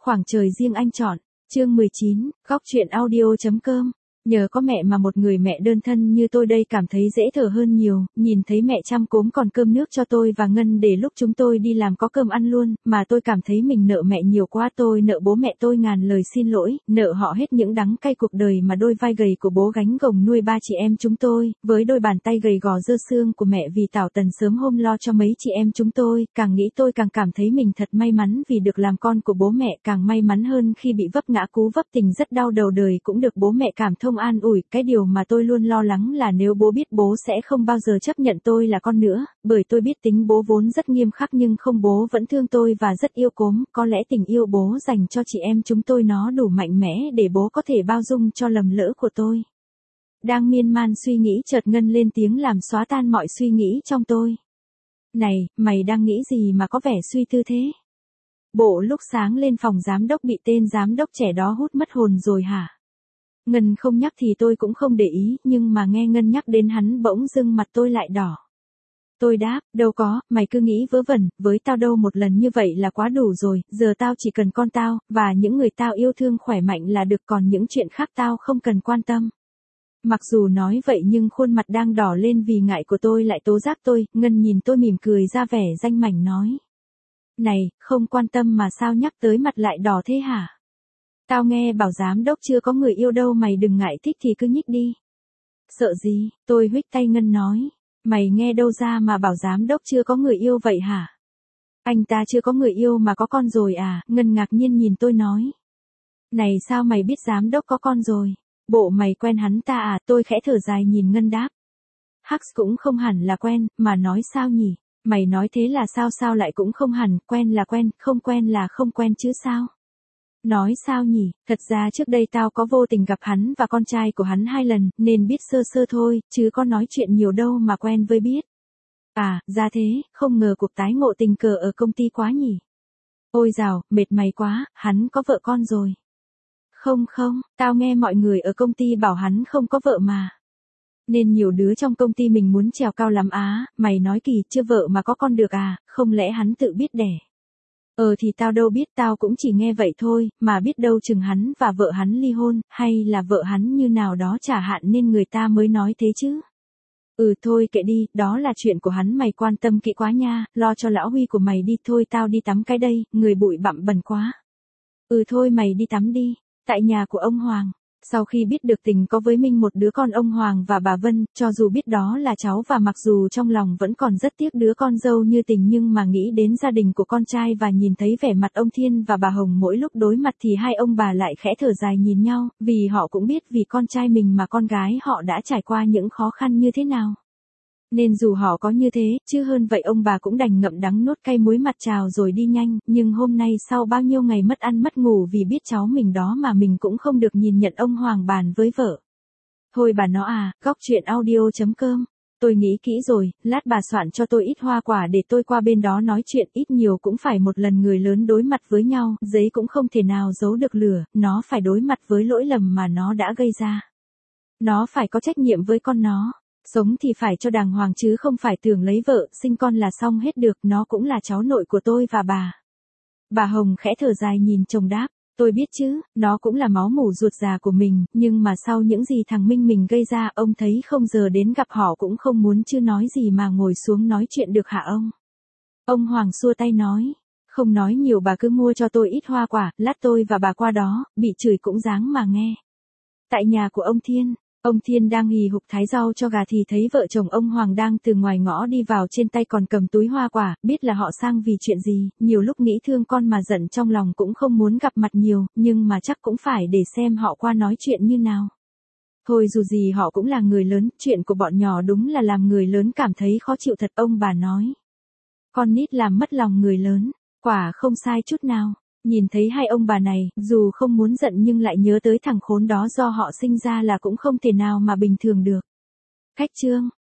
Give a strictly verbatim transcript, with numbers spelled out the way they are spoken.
Khoảng trời riêng anh chọn, chương mười chín, góc truyện audio chấm com. Nhờ có mẹ mà một người mẹ đơn thân như tôi đây cảm thấy dễ thở hơn nhiều, nhìn thấy mẹ chăm cốm còn cơm nước cho tôi và Ngân để lúc chúng tôi đi làm có cơm ăn luôn, mà tôi cảm thấy mình nợ mẹ nhiều quá, tôi nợ bố mẹ tôi ngàn lời xin lỗi, nợ họ hết những đắng cay cuộc đời mà đôi vai gầy của bố gánh gồng nuôi ba chị em chúng tôi, với đôi bàn tay gầy gò dơ xương của mẹ vì Tảo Tần sớm hôm lo cho mấy chị em chúng tôi, càng nghĩ tôi càng cảm thấy mình thật may mắn vì được làm con của bố mẹ, càng may mắn hơn khi bị vấp ngã cú vấp tình rất đau đầu đời cũng được bố mẹ cảm thông an ủi. Cái điều mà tôi luôn lo lắng là nếu bố biết bố sẽ không bao giờ chấp nhận tôi là con nữa, bởi tôi biết tính bố vốn rất nghiêm khắc nhưng không, bố vẫn thương tôi và rất yêu cốm, có lẽ tình yêu bố dành cho chị em chúng tôi nó đủ mạnh mẽ để bố có thể bao dung cho lầm lỡ của tôi. Đang miên man suy nghĩ chợt Ngân lên tiếng làm xóa tan mọi suy nghĩ trong tôi. Này, mày đang nghĩ gì mà có vẻ suy tư thế? Bộ lúc sáng lên phòng giám đốc bị tên giám đốc trẻ đó hút mất hồn rồi hả? Ngân không nhắc thì tôi cũng không để ý, nhưng mà nghe Ngân nhắc đến hắn bỗng dưng mặt tôi lại đỏ. Tôi đáp, đâu có, mày cứ nghĩ vớ vẩn, với tao đâu một lần như vậy là quá đủ rồi, giờ tao chỉ cần con tao, và những người tao yêu thương khỏe mạnh là được, còn những chuyện khác tao không cần quan tâm. Mặc dù nói vậy nhưng khuôn mặt đang đỏ lên vì ngại của tôi lại tố giác tôi, Ngân nhìn tôi mỉm cười ra vẻ danh mảnh nói. Này, không quan tâm mà sao nhắc tới mặt lại đỏ thế hả? Tao nghe bảo giám đốc chưa có người yêu đâu, mày đừng ngại, thích thì cứ nhích đi. Sợ gì, tôi huých tay Ngân nói. Mày nghe đâu ra mà bảo giám đốc chưa có người yêu vậy hả? Anh ta chưa có người yêu mà có con rồi à? Ngân ngạc nhiên nhìn tôi nói. Này sao mày biết giám đốc có con rồi? Bộ mày quen hắn ta à? Tôi khẽ thở dài nhìn Ngân đáp. Hắc cũng không hẳn là quen, mà nói sao nhỉ? Mày nói thế là sao? Sao lại cũng không hẳn, quen là quen, không quen là không quen chứ sao? Nói sao nhỉ, thật ra trước đây tao có vô tình gặp hắn và con trai của hắn hai lần, nên biết sơ sơ thôi, chứ có nói chuyện nhiều đâu mà quen với biết. À, ra thế, không ngờ cuộc tái ngộ tình cờ ở công ty quá nhỉ. Ôi dào, mệt mày quá, hắn có vợ con rồi. Không không, tao nghe mọi người ở công ty bảo hắn không có vợ mà. Nên nhiều đứa trong công ty mình muốn trèo cao lắm á, mày nói kỳ, chưa vợ mà có con được à, không lẽ hắn tự biết đẻ. Ờ thì tao đâu biết, tao cũng chỉ nghe vậy thôi, mà biết đâu chừng hắn và vợ hắn ly hôn, hay là vợ hắn như nào đó chả hạn nên người ta mới nói thế chứ. Ừ thôi kệ đi, đó là chuyện của hắn, mày quan tâm kỹ quá nha, lo cho lão Huy của mày đi, thôi tao đi tắm cái đây, người bụi bặm bẩn quá. Ừ thôi mày đi tắm đi, tại nhà của ông Hoàng. Sau khi biết được tình có với Minh một đứa con ông Hoàng và bà Vân, cho dù biết đó là cháu và mặc dù trong lòng vẫn còn rất tiếc đứa con dâu như tình nhưng mà nghĩ đến gia đình của con trai và nhìn thấy vẻ mặt ông Thiên và bà Hồng mỗi lúc đối mặt thì hai ông bà lại khẽ thở dài nhìn nhau, vì họ cũng biết vì con trai mình mà con gái họ đã trải qua những khó khăn như thế nào. Nên dù họ có như thế, chứ hơn vậy ông bà cũng đành ngậm đắng nuốt cay muối mặt chào rồi đi nhanh, nhưng hôm nay sau bao nhiêu ngày mất ăn mất ngủ vì biết cháu mình đó mà mình cũng không được nhìn nhận ông Hoàng bàn với vợ. Thôi bà nó à, góc truyện audio chấm com. Tôi nghĩ kỹ rồi, lát bà soạn cho tôi ít hoa quả để tôi qua bên đó nói chuyện, ít nhiều cũng phải một lần người lớn đối mặt với nhau, giấy cũng không thể nào giấu được lửa, nó phải đối mặt với lỗi lầm mà nó đã gây ra. Nó phải có trách nhiệm với con nó. Sống thì phải cho đàng hoàng chứ không phải tưởng lấy vợ, sinh con là xong hết được, nó cũng là cháu nội của tôi và bà. Bà Hồng khẽ thở dài nhìn chồng đáp, tôi biết chứ, nó cũng là máu mủ ruột già của mình, nhưng mà sau những gì thằng Minh mình gây ra, ông thấy không giờ đến gặp họ cũng không muốn chứ nói gì mà ngồi xuống nói chuyện được hả ông? Ông Hoàng xua tay nói, không nói nhiều bà cứ mua cho tôi ít hoa quả, lát tôi và bà qua đó, bị chửi cũng dáng mà nghe. Tại nhà của ông Thiên. Ông Thiên đang hì hục thái rau cho gà thì thấy vợ chồng ông Hoàng đang từ ngoài ngõ đi vào, trên tay còn cầm túi hoa quả, biết là họ sang vì chuyện gì, nhiều lúc nghĩ thương con mà giận trong lòng cũng không muốn gặp mặt nhiều, nhưng mà chắc cũng phải để xem họ qua nói chuyện như nào. Thôi dù gì họ cũng là người lớn, chuyện của bọn nhỏ đúng là làm người lớn cảm thấy khó chịu thật, ông bà nói. Con nít làm mất lòng người lớn, quả không sai chút nào. Nhìn thấy hai ông bà này, dù không muốn giận nhưng lại nhớ tới thằng khốn đó do họ sinh ra là cũng không thể nào mà bình thường được. Khách chương.